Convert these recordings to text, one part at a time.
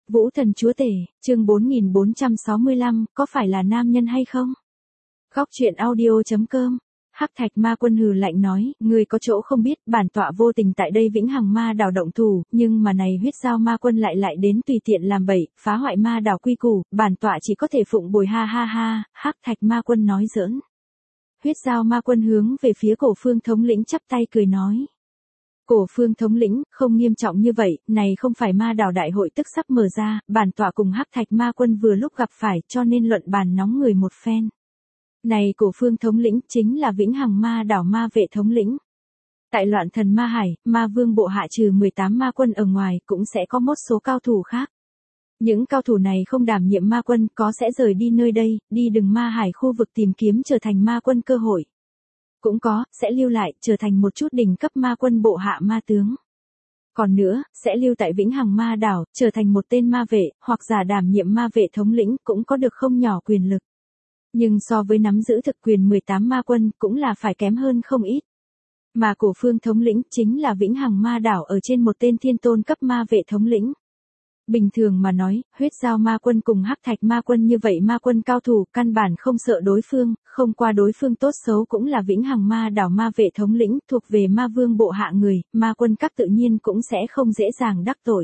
Vũ thần chúa tể, chương 4465, có phải là nam nhân hay không? Góc truyện audio.com. Hắc Thạch Ma Quân hừ lạnh nói, ngươi có chỗ không biết, bản tọa vô tình tại đây Vĩnh Hằng Ma Đảo động thủ, nhưng mà này Huyết Giao Ma Quân lại đến tùy tiện làm bậy, phá hoại Ma Đảo quy củ, bản tọa chỉ có thể phụng bồi ha ha ha. Hắc Thạch Ma Quân nói giỡn. Huyết Giao Ma Quân hướng về phía Cổ Phương thống lĩnh chắp tay cười nói. Cổ Phương thống lĩnh, không nghiêm trọng như vậy, này không phải Ma Đảo đại hội tức sắp mở ra, bản tọa cùng Hắc Thạch Ma Quân vừa lúc gặp phải, cho nên luận bàn nóng người một phen. Này Cổ Phương thống lĩnh chính là Vĩnh Hằng Ma Đảo ma vệ thống lĩnh. Tại loạn thần Ma Hải, Ma Vương bộ hạ trừ 18 ma quân ở ngoài, cũng sẽ có một số cao thủ khác. Những cao thủ này không đảm nhiệm ma quân, có sẽ rời đi nơi đây, đi đường Ma Hải khu vực tìm kiếm trở thành ma quân cơ hội. Cũng có, sẽ lưu lại, trở thành một chút đỉnh cấp ma quân bộ hạ ma tướng. Còn nữa, sẽ lưu tại Vĩnh Hằng Ma Đảo, trở thành một tên ma vệ, hoặc giả đảm nhiệm ma vệ thống lĩnh, cũng có được không nhỏ quyền lực. Nhưng so với nắm giữ thực quyền 18 ma quân, cũng là phải kém hơn không ít. Mà Cổ Phương thống lĩnh chính là Vĩnh Hằng Ma Đảo ở trên một tên thiên tôn cấp ma vệ thống lĩnh. Bình thường mà nói, Huyết Giao Ma Quân cùng Hắc Thạch Ma Quân như vậy ma quân cao thủ, căn bản không sợ đối phương, không qua đối phương tốt xấu cũng là Vĩnh Hằng Ma Đảo ma vệ thống lĩnh, thuộc về Ma Vương bộ hạ người, ma quân các tự nhiên cũng sẽ không dễ dàng đắc tội.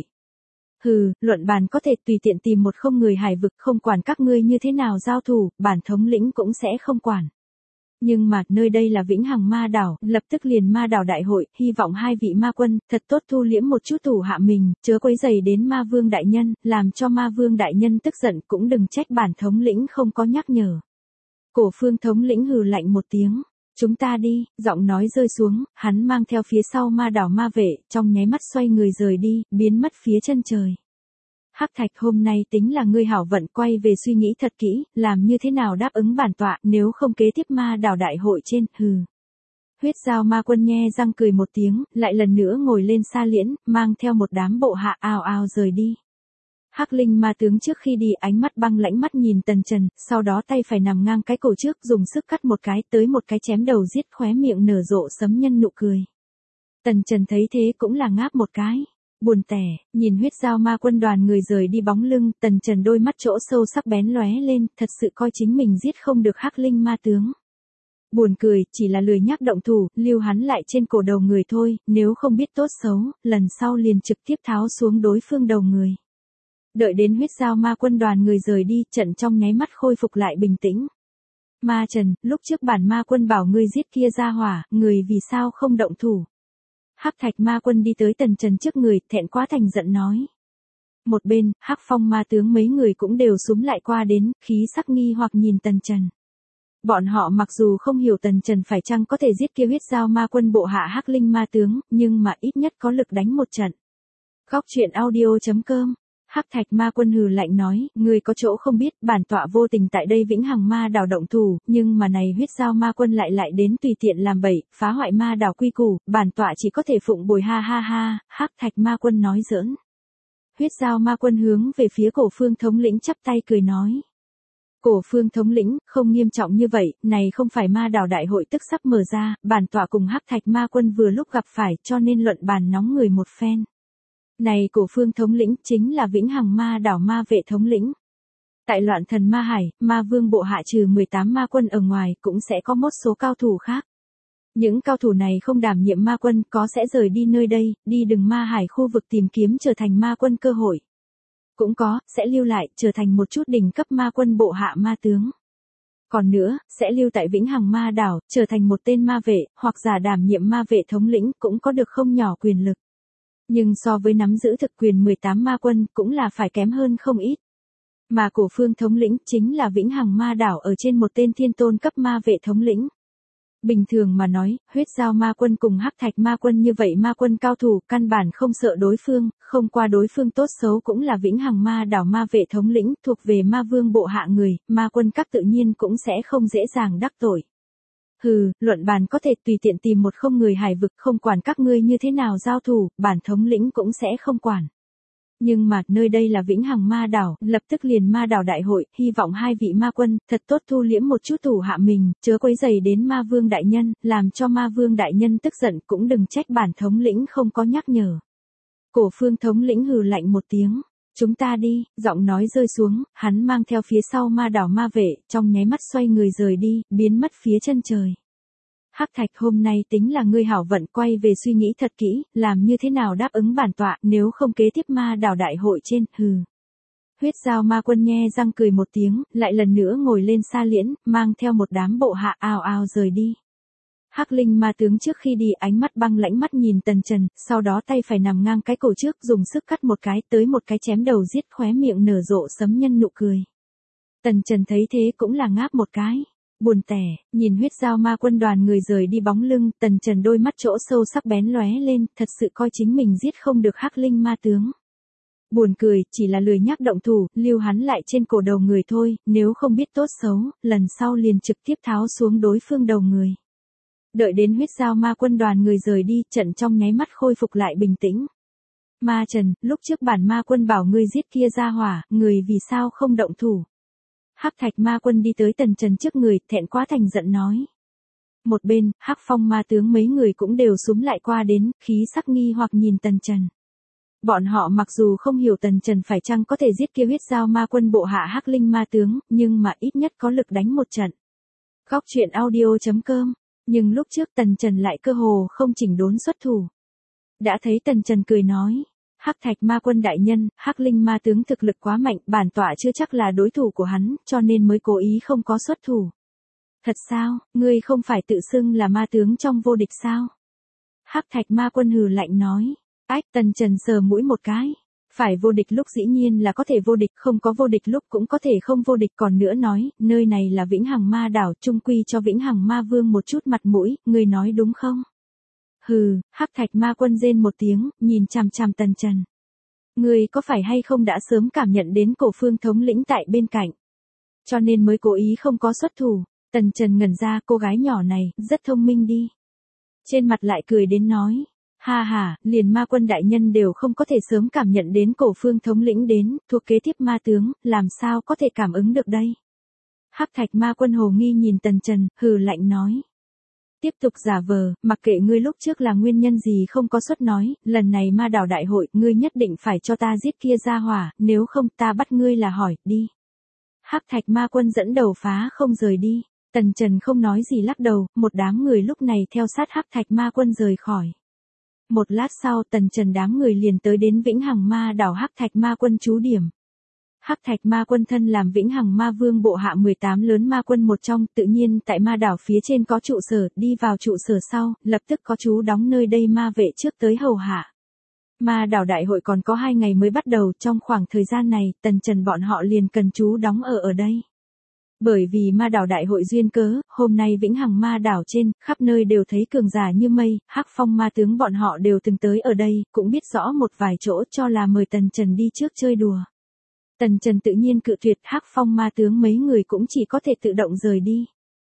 Hừ, luận bàn có thể tùy tiện tìm một không người hải vực, không quản các ngươi như thế nào giao thủ, bản thống lĩnh cũng sẽ không quản. Nhưng mà, nơi đây là Vĩnh Hằng Ma Đảo, lập tức liền Ma Đảo đại hội, hy vọng hai vị ma quân, thật tốt thu liễm một chút thủ hạ mình, chớ quấy rầy đến Ma Vương đại nhân, làm cho Ma Vương đại nhân tức giận, cũng đừng trách bản thống lĩnh không có nhắc nhở. Cổ Phương thống lĩnh hừ lạnh một tiếng. Chúng ta đi, giọng nói rơi xuống, hắn mang theo phía sau Ma Đảo ma vệ, trong nháy mắt xoay người rời đi, biến mất phía chân trời. Hắc Thạch, hôm nay tính là ngươi hảo vận, quay về suy nghĩ thật kỹ, làm như thế nào đáp ứng bản tọa, nếu không kế tiếp Ma Đảo đại hội trên, hừ. Huyết Giao Ma Quân nhe răng cười một tiếng, lại lần nữa ngồi lên sa liễn, mang theo một đám bộ hạ ào ào rời đi. Hắc Linh ma tướng trước khi đi ánh mắt băng lãnh mắt nhìn Tần Trần, sau đó tay phải nằm ngang cái cổ trước, dùng sức cắt một cái, tới một cái chém đầu giết, khóe miệng nở rộ sấm nhân nụ cười. Tần Trần thấy thế cũng là ngáp một cái. Buồn tẻ, nhìn Huyết Giao Ma Quân đoàn người rời đi bóng lưng, Tần Trần đôi mắt chỗ sâu sắc bén lóe lên, thật sự coi chính mình giết không được Hắc Linh ma tướng. Buồn cười, chỉ là lười nhắc động thủ, lưu hắn lại trên cổ đầu người thôi, nếu không biết tốt xấu, lần sau liền trực tiếp tháo xuống đối phương đầu người. Đợi đến Huyết Giao Ma Quân đoàn người rời đi, trận trong nháy mắt khôi phục lại bình tĩnh. Ma Trần, lúc trước bản ma quân bảo ngươi giết kia ra hỏa, người vì sao không động thủ? Hắc Thạch Ma Quân đi tới Tần Trần trước người, thẹn quá thành giận nói. Một bên, Hắc Phong ma tướng mấy người cũng đều xúm lại qua đến, khí sắc nghi hoặc nhìn Tần Trần. Bọn họ mặc dù không hiểu Tần Trần phải chăng có thể giết kia Huyết Giao Ma Quân bộ hạ Hắc Linh ma tướng, nhưng mà ít nhất có lực đánh một trận. Góc truyện audio.com. Hắc Thạch Ma Quân hừ lạnh nói, ngươi có chỗ không biết, bản tọa vô tình tại đây Vĩnh Hằng Ma Đảo động thủ, nhưng mà này Huyết Giao Ma Quân lại đến tùy tiện làm bậy, phá hoại Ma Đảo quy củ, bản tọa chỉ có thể phụng bồi ha ha ha. Hắc Thạch Ma Quân nói giỡn. Huyết Giao Ma Quân hướng về phía Cổ Phương thống lĩnh chắp tay cười nói. Cổ Phương thống lĩnh, không nghiêm trọng như vậy, này không phải Ma Đảo đại hội tức sắp mở ra, bản tọa cùng Hắc Thạch Ma Quân vừa lúc gặp phải, cho nên luận bàn nóng người một phen. Này Cổ Phương thống lĩnh chính là Vĩnh Hằng Ma Đảo ma vệ thống lĩnh. Tại loạn thần Ma Hải, Ma Vương bộ hạ trừ 18 ma quân ở ngoài, cũng sẽ có một số cao thủ khác. Những cao thủ này không đảm nhiệm ma quân, có sẽ rời đi nơi đây, đi đường Ma Hải khu vực tìm kiếm trở thành ma quân cơ hội. Cũng có, sẽ lưu lại, trở thành một chút đỉnh cấp ma quân bộ hạ ma tướng. Còn nữa, sẽ lưu tại Vĩnh Hằng Ma Đảo, trở thành một tên ma vệ, hoặc giả đảm nhiệm ma vệ thống lĩnh, cũng có được không nhỏ quyền lực. Nhưng so với nắm giữ thực quyền 18 ma quân, cũng là phải kém hơn không ít. Mà Cổ Phương thống lĩnh chính là Vĩnh Hằng Ma Đảo ở trên một tên thiên tôn cấp ma vệ thống lĩnh. Bình thường mà nói, Huyết Giao Ma Quân cùng Hắc Thạch Ma Quân như vậy ma quân cao thủ, căn bản không sợ đối phương, không qua đối phương tốt xấu cũng là Vĩnh Hằng Ma Đảo ma vệ thống lĩnh, thuộc về Ma Vương bộ hạ người, ma quân các tự nhiên cũng sẽ không dễ dàng đắc tội. Hừ, luận bàn có thể tùy tiện tìm một không người hải vực, không quản các ngươi như thế nào giao thủ, bản thống lĩnh cũng sẽ không quản. Nhưng mà, nơi đây là Vĩnh Hằng Ma Đảo, lập tức liền Ma Đảo đại hội, hy vọng hai vị ma quân, thật tốt thu liễm một chút thủ hạ mình, chớ quấy rầy đến Ma Vương đại nhân, làm cho Ma Vương đại nhân tức giận, cũng đừng trách bản thống lĩnh không có nhắc nhở. Cổ Phương thống lĩnh hừ lạnh một tiếng. Chúng ta đi, giọng nói rơi xuống, hắn mang theo phía sau ma đảo ma vệ, trong nháy mắt xoay người rời đi, biến mất phía chân trời. Hắc Thạch, hôm nay tính là ngươi hảo vận, quay về suy nghĩ thật kỹ, làm như thế nào đáp ứng bản tọa, nếu không kế tiếp ma đảo đại hội trên, hừ. Huyết Giao Ma Quân nhe răng cười một tiếng, lại lần nữa ngồi lên sa liễn, mang theo một đám bộ hạ ào ào rời đi. Hắc Linh Ma tướng trước khi đi ánh mắt băng lãnh mắt nhìn Tần Trần, sau đó tay phải nằm ngang cái cổ trước, dùng sức cắt một cái, tới một cái chém đầu giết, khóe miệng nở rộ sấm nhân nụ cười. Tần Trần thấy thế cũng là ngáp một cái. Buồn tẻ, nhìn Huyết Giao Ma Quân đoàn người rời đi bóng lưng, Tần Trần đôi mắt chỗ sâu sắc bén lóe lên, thật sự coi chính mình giết không được Hắc Linh Ma tướng. Buồn cười, chỉ là lười nhác động thủ, lưu hắn lại trên cổ đầu người thôi, nếu không biết tốt xấu, lần sau liền trực tiếp tháo xuống đối phương đầu người. Đợi đến Huyết Giao Ma Quân đoàn người rời đi, trận trong nháy mắt khôi phục lại bình tĩnh. Ma Trần, lúc trước bản Ma Quân bảo ngươi giết kia ra hỏa, người vì sao không động thủ? Hắc Thạch Ma Quân đi tới Tần Trần trước người, thẹn quá thành giận nói. Một bên, Hắc Phong Ma tướng mấy người cũng đều xúm lại qua đến, khí sắc nghi hoặc nhìn Tần Trần. Bọn họ mặc dù không hiểu Tần Trần phải chăng có thể giết kia Huyết Giao Ma Quân bộ hạ Hắc Linh Ma tướng, nhưng mà ít nhất có lực đánh một trận. Góc truyện audio.com. Nhưng lúc trước Tần Trần lại cơ hồ không chỉnh đốn xuất thủ. Đã thấy Tần Trần cười nói. Hắc Thạch Ma Quân đại nhân, Hắc Linh Ma tướng thực lực quá mạnh, bản tọa chưa chắc là đối thủ của hắn, cho nên mới cố ý không có xuất thủ. Thật sao, ngươi không phải tự xưng là ma tướng trong vô địch sao? Hắc Thạch Ma Quân hừ lạnh nói. Ách, Tần Trần sờ mũi một cái. Phải vô địch lúc dĩ nhiên là có thể vô địch, không có vô địch lúc cũng có thể không vô địch, còn nữa nói, nơi này là Vĩnh Hằng Ma đảo, trung quy cho Vĩnh Hằng Ma Vương một chút mặt mũi, ngươi nói đúng không? Hừ, Hắc Thạch Ma Quân rên một tiếng, nhìn chằm chằm Tần Trần. Ngươi có phải hay không đã sớm cảm nhận đến cổ phương thống lĩnh tại bên cạnh? Cho nên mới cố ý không có xuất thủ. Tần Trần ngẩn ra, cô gái nhỏ này, rất thông minh đi. Trên mặt lại cười đến nói. Ha ha, liền Ma Quân đại nhân đều không có thể sớm cảm nhận đến cổ phương thống lĩnh đến, thuộc kế tiếp ma tướng, làm sao có thể cảm ứng được đây? Hắc Thạch Ma Quân hồ nghi nhìn Tần Trần, hừ lạnh nói. Tiếp tục giả vờ, mặc kệ ngươi lúc trước là nguyên nhân gì không có xuất nói, lần này ma đảo đại hội, ngươi nhất định phải cho ta giết kia ra hỏa, nếu không ta bắt ngươi là hỏi, đi. Hắc Thạch Ma Quân dẫn đầu phá không rời đi, Tần Trần không nói gì lắc đầu, một đám người lúc này theo sát Hắc Thạch Ma Quân rời khỏi. Một lát sau Tần Trần đám người liền tới đến Vĩnh Hằng Ma đảo Hắc Thạch Ma Quân trú điểm. Hắc Thạch Ma Quân thân làm Vĩnh Hằng Ma Vương bộ hạ 18 lớn ma quân một trong, tự nhiên tại ma đảo phía trên có trụ sở, đi vào trụ sở sau, lập tức có trú đóng nơi đây ma vệ trước tới hầu hạ. Ma đảo đại hội còn có 2 ngày mới bắt đầu, trong khoảng thời gian này, Tần Trần bọn họ liền cần trú đóng ở đây. Bởi vì ma đảo đại hội duyên cớ, hôm nay Vĩnh Hằng Ma đảo trên, khắp nơi đều thấy cường giả như mây, Hắc Phong ma tướng bọn họ đều từng tới ở đây, cũng biết rõ một vài chỗ cho là mời Tần Trần đi trước chơi đùa. Tần Trần tự nhiên cự tuyệt, Hắc Phong ma tướng mấy người cũng chỉ có thể tự động rời đi.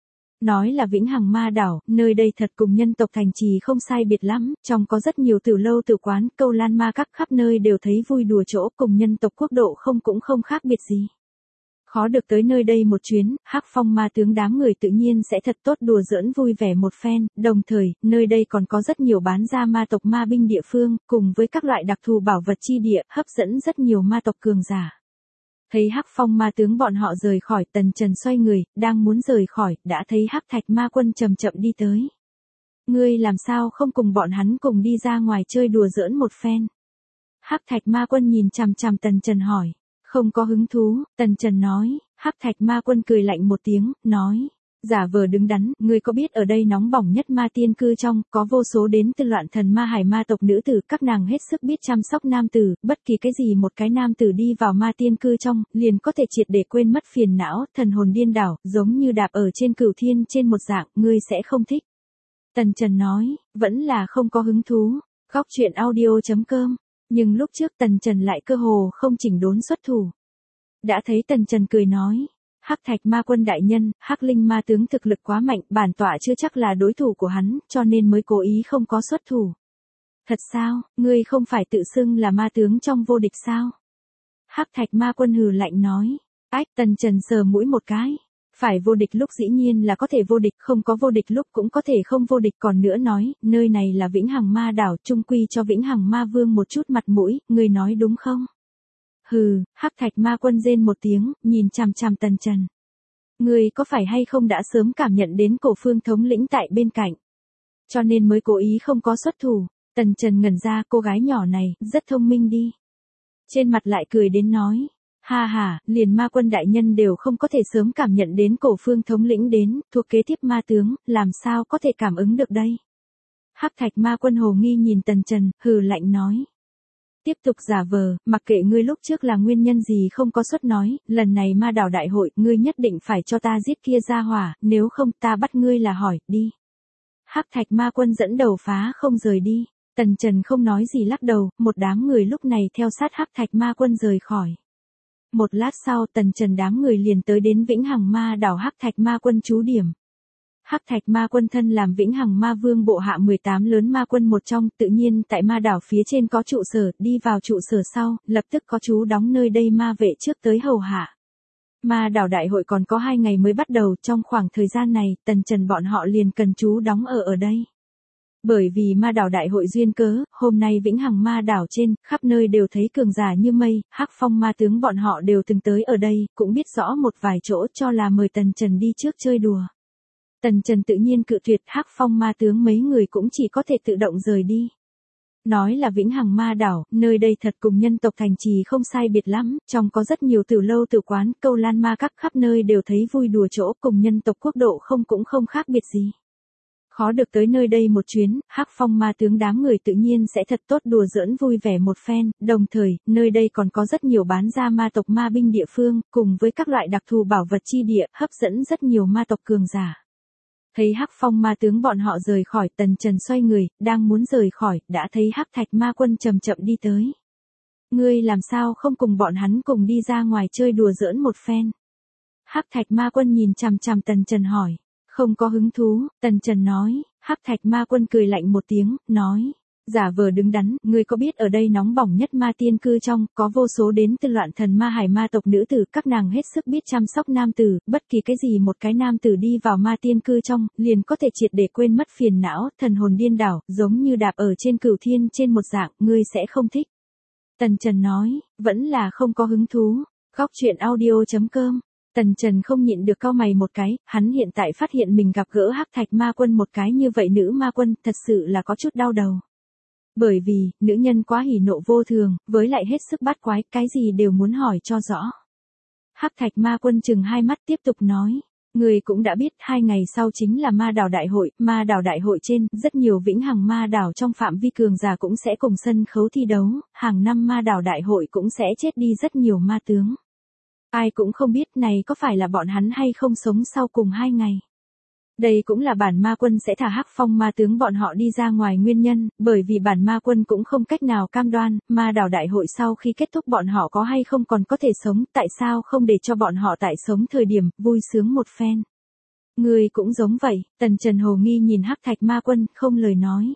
Nói là Vĩnh Hằng Ma đảo, nơi đây thật cùng nhân tộc thành trì không sai biệt lắm, trong có rất nhiều tử lâu tử quán, câu lan ma các khắp nơi đều thấy vui đùa chỗ, cùng nhân tộc quốc độ không cũng không khác biệt gì. Khó được tới nơi đây một chuyến, Hắc Phong ma tướng đám người tự nhiên sẽ thật tốt đùa giỡn vui vẻ một phen, đồng thời, nơi đây còn có rất nhiều bán ra ma tộc ma binh địa phương, cùng với các loại đặc thù bảo vật chi địa, hấp dẫn rất nhiều ma tộc cường giả. Thấy Hắc Phong ma tướng bọn họ rời khỏi, Tần Trần xoay người, đang muốn rời khỏi, đã thấy Hắc Thạch Ma Quân chậm chậm đi tới. Ngươi làm sao không cùng bọn hắn cùng đi ra ngoài chơi đùa giỡn một phen? Hắc Thạch Ma Quân nhìn chằm chằm Tần Trần hỏi. Không có hứng thú, Tần Trần nói. Hắc Thạch Ma Quân cười lạnh một tiếng, nói. Giả vờ đứng đắn, ngươi có biết ở đây nóng bỏng nhất ma tiên cư trong, có vô số đến từ loạn thần ma hải ma tộc nữ tử, các nàng hết sức biết chăm sóc nam tử, bất kỳ cái gì một cái nam tử đi vào ma tiên cư trong, liền có thể triệt để quên mất phiền não, thần hồn điên đảo, giống như đạp ở trên cửu thiên trên một dạng, ngươi sẽ không thích. Tần Trần nói, vẫn là không có hứng thú. Góc truyện audio.com. Nhưng lúc trước Tần Trần lại cơ hồ không chỉnh đốn xuất thủ. Đã thấy Tần Trần cười nói. Hắc Thạch Ma Quân đại nhân, Hắc Linh ma tướng thực lực quá mạnh, bản tọa chưa chắc là đối thủ của hắn, cho nên mới cố ý không có xuất thủ. Thật sao, ngươi không phải tự xưng là ma tướng trong vô địch sao? Hắc Thạch Ma Quân hừ lạnh nói. Ách, Tần Trần sờ mũi một cái. Phải vô địch lúc dĩ nhiên là có thể vô địch, không có vô địch lúc cũng có thể không vô địch, còn nữa nói, nơi này là Vĩnh Hằng Ma đảo, trung quy cho Vĩnh Hằng Ma Vương một chút mặt mũi, ngươi nói đúng không? Hừ, Hắc Thạch Ma Quân rên một tiếng, nhìn chằm chằm Tần Trần. Ngươi có phải hay không đã sớm cảm nhận đến Cổ Phương thống lĩnh tại bên cạnh, cho nên mới cố ý không có xuất thủ. Tần Trần ngẩn ra, cô gái nhỏ này, rất thông minh đi. Trên mặt lại cười đến nói, ha ha, liền Ma Quân đại nhân đều không có thể sớm cảm nhận đến Cổ Phương thống lĩnh đến, thuộc kế tiếp ma tướng, làm sao có thể cảm ứng được đây. Hắc Thạch Ma Quân hồ nghi nhìn Tần Trần, hừ lạnh nói. Tiếp tục giả vờ, mặc kệ ngươi lúc trước là nguyên nhân gì không có suất nói, lần này ma đảo đại hội, ngươi nhất định phải cho ta giết kia ra hỏa, nếu không ta bắt ngươi là hỏi, đi. Hắc Thạch Ma Quân dẫn đầu phá không rời đi. Tần Trần không nói gì lắc đầu, một đám người lúc này theo sát Hắc Thạch Ma Quân rời khỏi. Một lát sau Tần Trần đám người liền tới đến Vĩnh Hằng Ma đảo Hắc Thạch Ma Quân trú điểm. Hắc Thạch Ma Quân thân làm Vĩnh Hằng Ma Vương bộ hạ 18 lớn ma quân một trong, tự nhiên tại ma đảo phía trên có trụ sở, đi vào trụ sở sau, lập tức có trú đóng nơi đây ma vệ trước tới hầu hạ. Ma đảo đại hội còn có 2 ngày mới bắt đầu, trong khoảng thời gian này, Tần Trần bọn họ liền cần trú đóng ở đây. Bởi vì ma đảo đại hội duyên cớ, hôm nay Vĩnh Hằng Ma đảo trên, khắp nơi đều thấy cường giả như mây, Hắc Phong ma tướng bọn họ đều từng tới ở đây, cũng biết rõ một vài chỗ cho là mời Tần Trần đi trước chơi đùa. Tần Trần tự nhiên cự tuyệt, Hắc Phong ma tướng mấy người cũng chỉ có thể tự động rời đi. Nói là Vĩnh Hằng Ma đảo, nơi đây thật cùng nhân tộc thành trì không sai biệt lắm, trong có rất nhiều tử lâu tử quán, câu lan ma các khắp nơi đều thấy vui đùa chỗ, cùng nhân tộc quốc độ cũng không khác biệt gì. Khó được tới nơi đây một chuyến, Hắc Phong ma tướng đám người tự nhiên sẽ thật tốt đùa giỡn vui vẻ một phen, đồng thời, nơi đây còn có rất nhiều bán ra ma tộc ma binh địa phương, cùng với các loại đặc thù bảo vật chi địa, hấp dẫn rất nhiều ma tộc cường giả. Thấy Hắc Phong ma tướng bọn họ rời khỏi, Tần Trần xoay người, đang muốn rời khỏi, đã thấy Hắc Thạch Ma Quân chậm chậm đi tới. Ngươi làm sao không cùng bọn hắn cùng đi ra ngoài chơi đùa giỡn một phen? Hắc Thạch Ma Quân nhìn chằm chằm Tần Trần hỏi. Không có hứng thú, Tần Trần nói. Hắc Thạch Ma Quân cười lạnh một tiếng, nói. Giả vờ đứng đắn, ngươi có biết ở đây nóng bỏng nhất ma tiên cư trong, có vô số đến từ loạn thần ma hải ma tộc nữ tử, các nàng hết sức biết chăm sóc nam tử, bất kỳ cái gì một cái nam tử đi vào ma tiên cư trong, liền có thể triệt để quên mất phiền não, thần hồn điên đảo, giống như đạp ở trên cửu thiên trên một dạng, ngươi sẽ không thích. Tần Trần nói, vẫn là không có hứng thú. Góc truyện audio.com. Tần Trần không nhịn được cau mày một cái, hắn hiện tại phát hiện mình gặp gỡ Hắc Thạch Ma Quân một cái như vậy nữ ma quân, thật sự là có chút đau đầu. Bởi vì, nữ nhân quá hỉ nộ vô thường, với lại hết sức bát quái, cái gì đều muốn hỏi cho rõ. Hắc Thạch Ma Quân chừng hai mắt tiếp tục nói. Người cũng đã biết 2 ngày sau chính là ma đảo đại hội trên, rất nhiều Vĩnh Hằng Ma đảo trong phạm vi cường giả cũng sẽ cùng sân khấu thi đấu, hàng năm ma đảo đại hội cũng sẽ chết đi rất nhiều ma tướng. Ai cũng không biết này có phải là bọn hắn hay không sống sau cùng 2 ngày. Đây cũng là bản ma quân sẽ thả Hắc Phong ma tướng bọn họ đi ra ngoài nguyên nhân, bởi vì bản ma quân cũng không cách nào cam đoan, ma đảo đại hội sau khi kết thúc bọn họ có hay không còn có thể sống, tại sao không để cho bọn họ tại sống thời điểm, vui sướng một phen. Người cũng giống vậy, Tần Trần hồ nghi nhìn Hắc Thạch Ma Quân, không lời nói.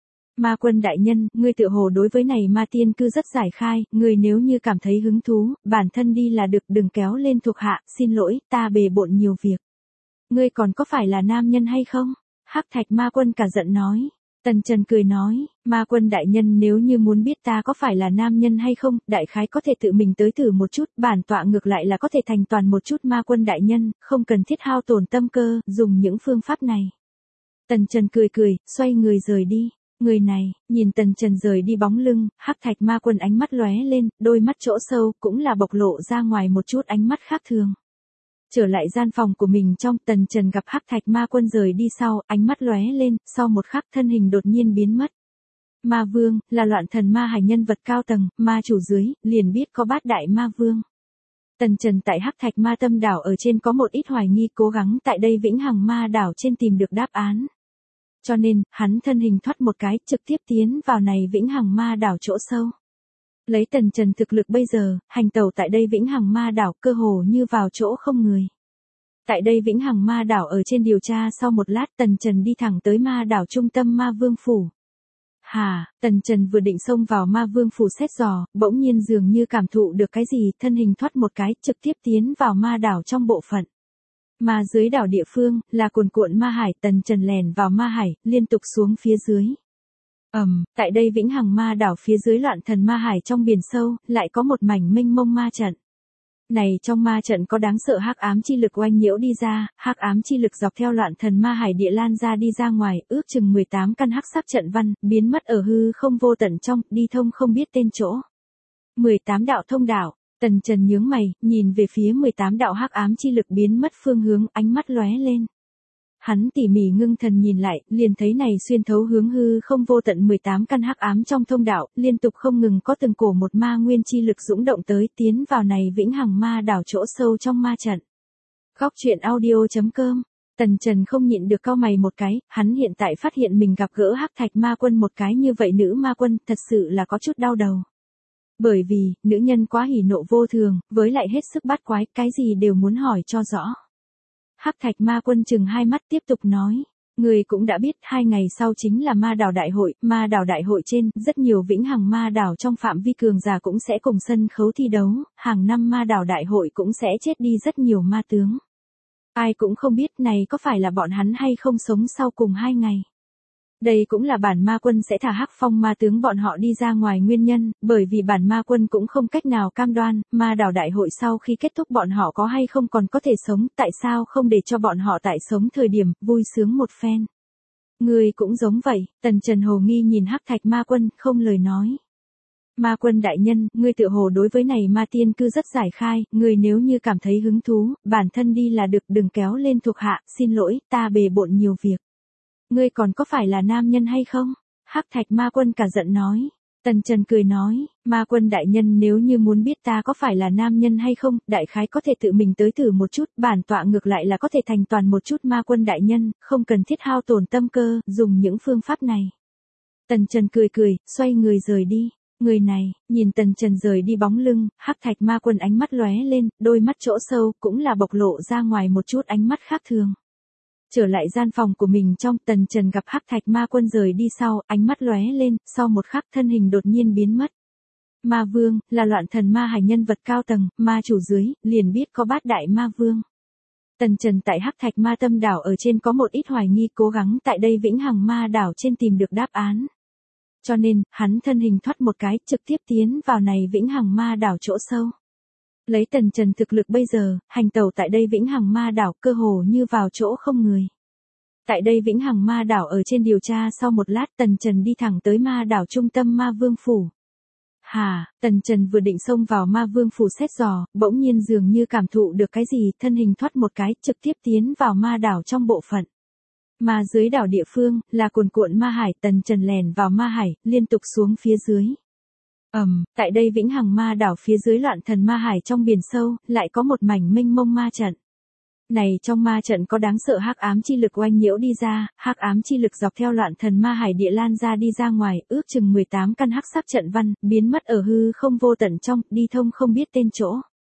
Ma Quân đại nhân, ngươi tự hồ đối với này ma tiên cư rất giải khai, ngươi nếu như cảm thấy hứng thú, bản thân đi là được, đừng kéo lên thuộc hạ, xin lỗi, ta bề bộn nhiều việc. Ngươi còn có phải là nam nhân hay không? Hắc Thạch Ma Quân cả giận nói. Tần Trần cười nói, Ma Quân đại nhân nếu như muốn biết ta có phải là nam nhân hay không, đại khái có thể tự mình tới thử một chút, bản tọa ngược lại là có thể thành toàn một chút Ma Quân đại nhân, không cần thiết hao tổn tâm cơ, dùng những phương pháp này. Tần Trần cười, xoay người rời đi. Người này, nhìn Tần Trần rời đi bóng lưng, Hắc Thạch Ma Quân ánh mắt lóe lên, đôi mắt chỗ sâu cũng là bộc lộ ra ngoài một chút ánh mắt khác thường. Trở lại gian phòng của mình trong, Tần Trần gặp Hắc Thạch Ma Quân rời đi sau, ánh mắt lóe lên, sau một khắc thân hình đột nhiên biến mất. Ma Vương, là loạn thần ma hải nhân vật cao tầng, ma chủ dưới, liền biết có bát đại ma vương. Tần Trần tại Hắc Thạch Ma Tâm đảo ở trên có một ít hoài nghi, cố gắng tại đây Vĩnh Hằng Ma đảo trên tìm được đáp án. Cho nên, hắn thân hình thoát một cái, trực tiếp tiến vào này Vĩnh Hằng Ma đảo chỗ sâu. Lấy Tần Trần thực lực bây giờ, hành tẩu tại đây Vĩnh Hằng Ma đảo cơ hồ như vào chỗ không người. Tại đây Vĩnh Hằng Ma đảo ở trên điều tra sau một lát, Tần Trần đi thẳng tới ma đảo trung tâm Ma Vương Phủ. Tần Trần vừa định xông vào Ma Vương Phủ xét dò, bỗng nhiên dường như cảm thụ được cái gì, thân hình thoát một cái, trực tiếp tiến vào ma đảo trong bộ phận. Mà dưới đảo địa phương, là cuồn cuộn ma hải, Tần Trần lèn vào ma hải, liên tục xuống phía dưới. Tại đây Vĩnh Hằng Ma đảo phía dưới Loạn Thần Ma Hải trong biển sâu, lại có một mảnh mênh mông ma trận. Này trong ma trận có đáng sợ hắc ám chi lực oanh nhiễu đi ra, hắc ám chi lực dọc theo Loạn Thần Ma Hải địa lan ra đi ra ngoài, ước chừng 18 căn hắc sắc trận văn, biến mất ở hư không vô tận trong, đi thông không biết tên chỗ. 18 đạo thông đạo, Tần Trần nhướng mày, nhìn về phía 18 đạo hắc ám chi lực biến mất phương hướng, ánh mắt lóe lên. Hắn tỉ mỉ ngưng thần nhìn lại, liền thấy này xuyên thấu hướng hư không vô tận 18 căn hắc ám trong thông đạo, liên tục không ngừng có từng cổ một ma nguyên chi lực dũng động tới, tiến vào này Vĩnh Hằng Ma đảo chỗ sâu trong ma trận. Góc truyện audio.com. Tần Trần không nhịn được cau mày một cái, hắn hiện tại phát hiện mình gặp gỡ Hắc Thạch Ma Quân một cái như vậy nữ ma quân, thật sự là có chút đau đầu. Bởi vì, nữ nhân quá hỉ nộ vô thường, với lại hết sức bát quái, cái gì đều muốn hỏi cho rõ. Hắc Thạch Ma Quân chừng hai mắt tiếp tục nói. Người cũng đã biết 2 ngày sau chính là ma đảo đại hội trên, rất nhiều Vĩnh Hằng Ma đảo trong phạm vi cường giả cũng sẽ cùng sân khấu thi đấu, hàng năm ma đảo đại hội cũng sẽ chết đi rất nhiều ma tướng. Ai cũng không biết này có phải là bọn hắn hay không sống sau cùng 2 ngày. Đây cũng là bản ma quân sẽ thả hắc phong ma tướng bọn họ đi ra ngoài nguyên nhân, bởi vì bản ma quân cũng không cách nào cam đoan, ma đảo đại hội sau khi kết thúc bọn họ có hay không còn có thể sống, tại sao không để cho bọn họ tại sống thời điểm, vui sướng một phen. Người cũng giống vậy, Tần Trần hồ nghi nhìn Hắc Thạch Ma Quân, không lời nói. Ma Quân đại nhân, ngươi tựa hồ đối với này ma tiên cư rất giải khai, ngươi nếu như cảm thấy hứng thú, bản thân đi là được, đừng kéo lên thuộc hạ, xin lỗi, ta bề bộn nhiều việc. Ngươi còn có phải là nam nhân hay không? Hắc Thạch Ma Quân cả giận nói. Tần Trần cười nói, Ma Quân đại nhân nếu như muốn biết ta có phải là nam nhân hay không, đại khái có thể tự mình tới thử một chút, bản tọa ngược lại là có thể thành toàn một chút Ma Quân đại nhân, không cần thiết hao tổn tâm cơ, dùng những phương pháp này. Tần Trần cười cười, xoay người rời đi. Người này, nhìn Tần Trần rời đi bóng lưng, Hắc Thạch Ma Quân ánh mắt lóe lên, đôi mắt chỗ sâu cũng là bộc lộ ra ngoài một chút ánh mắt khác thường. Trở lại gian phòng của mình trong, Tần Trần gặp Hắc Thạch Ma Quân rời đi sau, ánh mắt lóe lên, sau một khắc thân hình đột nhiên biến mất. Ma Vương, là Loạn Thần Ma Hải nhân vật cao tầng, ma chủ dưới, liền biết có Bát Đại Ma Vương. Tần Trần tại Hắc Thạch Ma Tâm đảo ở trên có một ít hoài nghi, cố gắng tại đây Vĩnh Hằng Ma đảo trên tìm được đáp án. Cho nên, hắn thân hình thoát một cái, trực tiếp tiến vào này Vĩnh Hằng Ma đảo chỗ sâu. Lấy Tần Trần thực lực bây giờ, hành tẩu tại đây Vĩnh Hằng Ma đảo cơ hồ như vào chỗ không người. Tại đây Vĩnh Hằng Ma đảo ở trên điều tra sau một lát, Tần Trần đi thẳng tới ma đảo trung tâm Ma Vương Phủ. Tần Trần vừa định xông vào Ma Vương Phủ xét dò, bỗng nhiên dường như cảm thụ được cái gì, thân hình thoát một cái, trực tiếp tiến vào ma đảo trong bộ phận. Mà dưới đảo địa phương, là cuồn cuộn ma hải, Tần Trần lèn vào ma hải, liên tục xuống phía dưới. Tại đây Vĩnh Hằng Ma đảo phía dưới Loạn Thần Ma Hải trong biển sâu, lại có một mảnh mênh mông ma trận. Này trong ma trận có đáng sợ hắc ám chi lực oanh nhiễu đi ra, hắc ám chi lực dọc theo Loạn Thần Ma Hải địa lan ra đi ra ngoài, ước chừng 18 căn hắc sắc trận văn, biến mất ở hư không vô tận trong, đi thông không biết tên chỗ.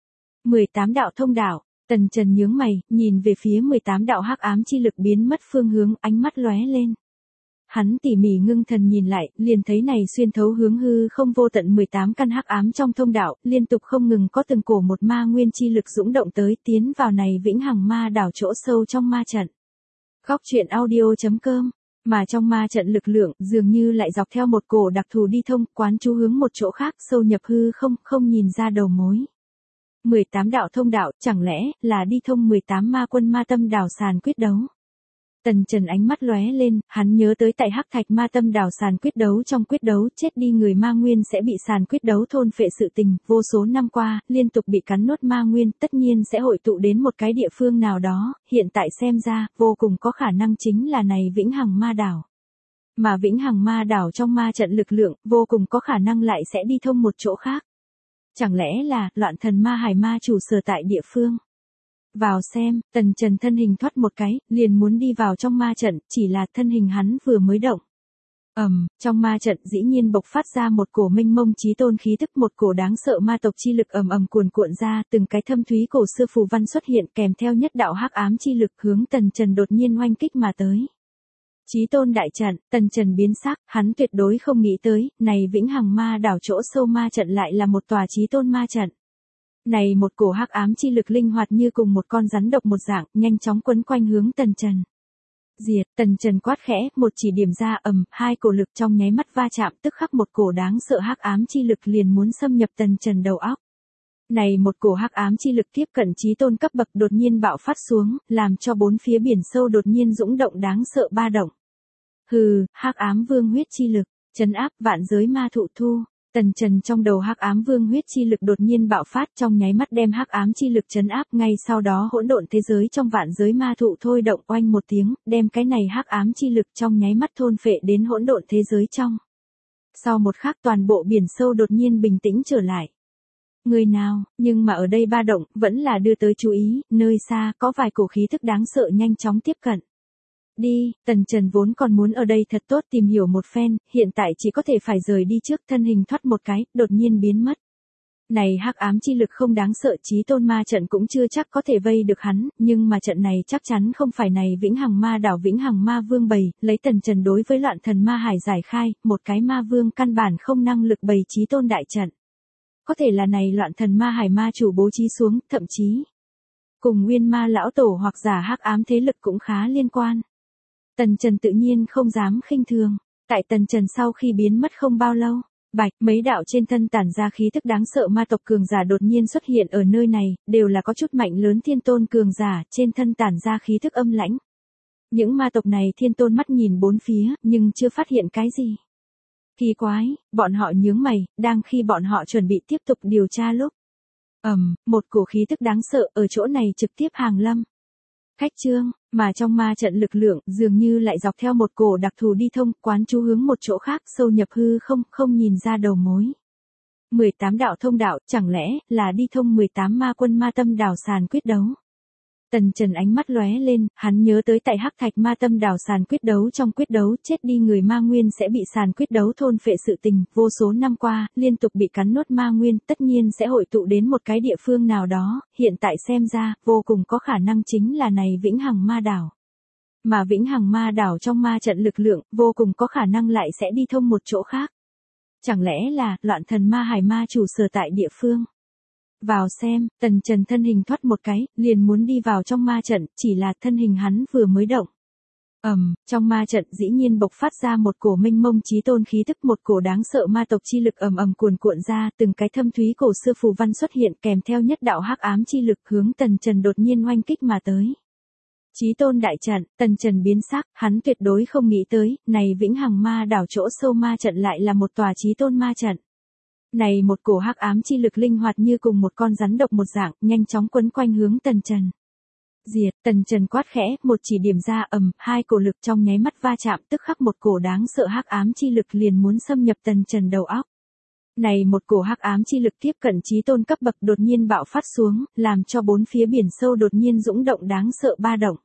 18 đạo thông đạo, Tần Trần nhướng mày, nhìn về phía 18 đạo hắc ám chi lực biến mất phương hướng, ánh mắt lóe lên. Hắn tỉ mỉ ngưng thần nhìn lại, liền thấy này xuyên thấu hướng hư không vô tận 18 căn hắc ám trong thông đạo, liên tục không ngừng có từng cổ một ma nguyên chi lực dũng động tới, tiến vào này Vĩnh Hằng Ma đảo chỗ sâu trong ma trận. Góc truyện audio.com. Mà trong ma trận lực lượng, dường như lại dọc theo một cổ đặc thù đi thông, quán chú hướng một chỗ khác, sâu nhập hư không, không nhìn ra đầu mối. 18 đạo thông đạo, chẳng lẽ là đi thông 18 ma quân ma tâm đảo sàn quyết đấu? Tần Trần ánh mắt lóe lên, hắn nhớ tới tại Hắc Thạch Ma Tâm đảo sàn quyết đấu, trong quyết đấu chết đi người ma nguyên sẽ bị sàn quyết đấu thôn phệ sự tình, vô số năm qua, liên tục bị cắn nuốt ma nguyên, tất nhiên sẽ hội tụ đến một cái địa phương nào đó, hiện tại xem ra, vô cùng có khả năng chính là này Vĩnh Hằng Ma đảo. Mà Vĩnh Hằng Ma đảo trong ma trận lực lượng, vô cùng có khả năng lại sẽ đi thông một chỗ khác. Chẳng lẽ là, Loạn Thần Ma Hải ma chủ sở tại địa phương? Vào xem, Tần Trần thân hình thoát một cái, liền muốn đi vào trong ma trận, chỉ là thân hình hắn vừa mới động. Trong ma trận dĩ nhiên bộc phát ra một cổ mênh mông chí tôn khí tức, một cổ đáng sợ ma tộc chi lực cuồn cuộn ra, từng cái thâm thúy cổ xưa phù văn xuất hiện kèm theo nhất đạo hắc ám chi lực hướng Tần Trần đột nhiên oanh kích mà tới. Chí tôn đại trận, Tần Trần biến sắc, hắn tuyệt đối không nghĩ tới, này Vĩnh Hằng Ma đảo chỗ sâu ma trận lại là một tòa chí tôn ma trận. Này một cổ hắc ám chi lực linh hoạt như cùng một con rắn độc một dạng, nhanh chóng quấn quanh hướng Tần Trần. Diệt, Tần Trần quát khẽ, một chỉ điểm ra, hai cổ lực trong nháy mắt va chạm, tức khắc một cổ đáng sợ hắc ám chi lực liền muốn xâm nhập Tần Trần đầu óc. Này một cổ hắc ám chi lực tiếp cận chí tôn cấp bậc đột nhiên bạo phát xuống, làm cho bốn phía biển sâu đột nhiên dũng động đáng sợ ba động. Hừ, hắc ám vương huyết chi lực, trấn áp vạn giới ma thụ thu. Tần Trần trong đầu hắc ám vương huyết chi lực đột nhiên bạo phát, trong nháy mắt đem hắc ám chi lực trấn áp, ngay sau đó hỗn độn thế giới trong vạn giới ma thụ thôi động oanh một tiếng, đem cái này hắc ám chi lực trong nháy mắt thôn phệ đến hỗn độn thế giới trong. Sau một khắc toàn bộ biển sâu đột nhiên bình tĩnh trở lại. Người nào, nhưng mà ở đây ba động, vẫn là đưa tới chú ý, nơi xa, có vài cổ khí thức đáng sợ nhanh chóng tiếp cận. Đi, Tần Trần vốn còn muốn ở đây thật tốt tìm hiểu một phen, hiện tại chỉ có thể phải rời đi trước, thân hình thoát một cái, đột nhiên biến mất. Này hắc ám chi lực không đáng sợ, chí tôn ma trận cũng chưa chắc có thể vây được hắn, nhưng mà trận này chắc chắn không phải này vĩnh hằng ma đảo vĩnh hằng ma vương bày, lấy Tần Trần đối với loạn thần ma hải giải khai, một cái ma vương căn bản không năng lực bày chí tôn đại trận. Có thể là này loạn thần ma hải ma chủ bố trí xuống, thậm chí cùng nguyên ma lão tổ hoặc giả hắc ám thế lực cũng khá liên quan. Tần Trần tự nhiên không dám khinh thường, tại Tần Trần sau khi biến mất không bao lâu, bạch, mấy đạo trên thân tản ra khí thức đáng sợ ma tộc cường giả đột nhiên xuất hiện ở nơi này, đều là có chút mạnh lớn thiên tôn cường giả, trên thân tản ra khí thức âm lãnh. Những ma tộc này thiên tôn mắt nhìn bốn phía, nhưng chưa phát hiện cái gì. Kỳ quái, bọn họ nhướng mày, đang khi bọn họ chuẩn bị tiếp tục điều tra lúc. Một cổ khí tức đáng sợ ở chỗ này trực tiếp hàng lâm. Khách trương, mà trong ma trận lực lượng dường như lại dọc theo một cổ đặc thù đi thông, quán chú hướng một chỗ khác, sâu nhập hư không, không nhìn ra đầu mối. 18 đạo thông đạo, chẳng lẽ là đi thông 18 ma quân ma tâm đảo sàn quyết đấu. Tần Trần ánh mắt lóe lên, hắn nhớ tới tại hắc thạch ma tâm đảo sàn quyết đấu, trong quyết đấu chết đi người ma nguyên sẽ bị sàn quyết đấu thôn phệ sự tình, vô số năm qua, liên tục bị cắn nuốt ma nguyên, tất nhiên sẽ hội tụ đến một cái địa phương nào đó, hiện tại xem ra, vô cùng có khả năng chính là này vĩnh hằng ma đảo. Mà vĩnh hằng ma đảo trong ma trận lực lượng, vô cùng có khả năng lại sẽ đi thông một chỗ khác. Chẳng lẽ là, loạn thần ma hải ma chủ sở tại địa phương? Vào xem, Tần Trần thân hình thoát một cái, liền muốn đi vào trong ma trận, chỉ là thân hình hắn vừa mới động. Trong ma trận dĩ nhiên bộc phát ra một cổ mênh mông chí tôn khí tức, một cổ đáng sợ ma tộc chi lực cuồn cuộn ra, từng cái thâm thúy cổ xưa phù văn xuất hiện kèm theo nhất đạo hắc ám chi lực hướng Tần Trần đột nhiên oanh kích mà tới. Chí tôn đại trận, Tần Trần biến sắc, hắn tuyệt đối không nghĩ tới, này vĩnh hằng ma đảo chỗ sâu ma trận lại là một tòa chí tôn ma trận. Này một cổ hắc ám chi lực linh hoạt như cùng một con rắn độc một dạng, nhanh chóng quấn quanh hướng Tần Trần. Diệt, Tần Trần quát khẽ, một chỉ điểm ra, hai cổ lực trong nháy mắt va chạm, tức khắc một cổ đáng sợ hắc ám chi lực liền muốn xâm nhập Tần Trần đầu óc. Này một cổ hắc ám chi lực tiếp cận chí tôn cấp bậc đột nhiên bạo phát xuống, làm cho bốn phía biển sâu đột nhiên dũng động đáng sợ ba động.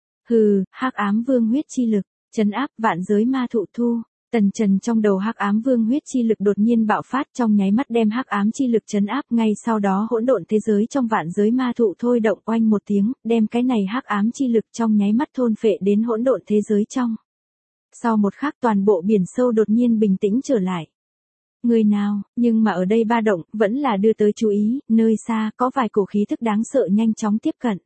Hừ, hắc ám vương huyết chi lực, trấn áp vạn giới ma thụ thu. Tần Trần trong đầu hắc ám vương huyết chi lực đột nhiên bạo phát, trong nháy mắt đem hắc ám chi lực trấn áp, ngay sau đó hỗn độn thế giới trong vạn giới ma thụ thôi động oanh một tiếng, đem cái này hắc ám chi lực trong nháy mắt thôn phệ đến hỗn độn thế giới trong. Sau một khắc toàn bộ biển sâu đột nhiên bình tĩnh trở lại. Người nào, nhưng mà ở đây ba động, vẫn là đưa tới chú ý, nơi xa, có vài cổ khí thức đáng sợ nhanh chóng tiếp cận.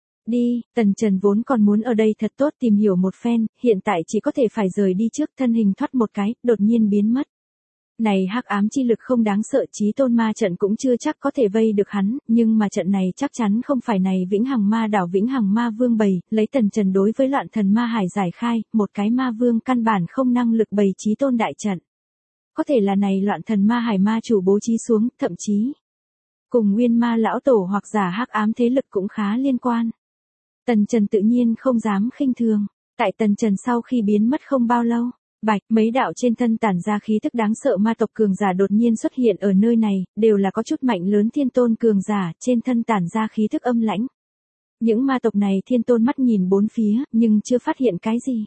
Đi, Tần Trần vốn còn muốn ở đây thật tốt tìm hiểu một phen, hiện tại chỉ có thể phải rời đi trước, thân hình thoát một cái, đột nhiên biến mất. Này hắc ám chi lực không đáng sợ, chí tôn ma trận cũng chưa chắc có thể vây được hắn, nhưng mà trận này chắc chắn không phải này vĩnh hằng ma đảo vĩnh hằng ma vương bày, lấy Tần Trần đối với loạn thần ma hải giải khai, một cái ma vương căn bản không năng lực bày chí tôn đại trận. Có thể là này loạn thần ma hải ma chủ bố trí xuống, thậm chí cùng nguyên ma lão tổ hoặc giả hắc ám thế lực cũng khá liên quan. Tần Trần tự nhiên không dám khinh thường, tại Tần Trần sau khi biến mất không bao lâu, bạch, mấy đạo trên thân tản ra khí thức đáng sợ ma tộc cường giả đột nhiên xuất hiện ở nơi này, đều là có chút mạnh lớn thiên tôn cường giả, trên thân tản ra khí thức âm lãnh. Những ma tộc này thiên tôn mắt nhìn bốn phía, nhưng chưa phát hiện cái gì.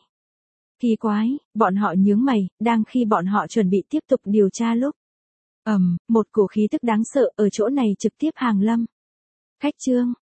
Kỳ quái, bọn họ nhướng mày, đang khi bọn họ chuẩn bị tiếp tục điều tra lúc. Một cổ khí tức đáng sợ ở chỗ này trực tiếp hàng lâm. Khách trương,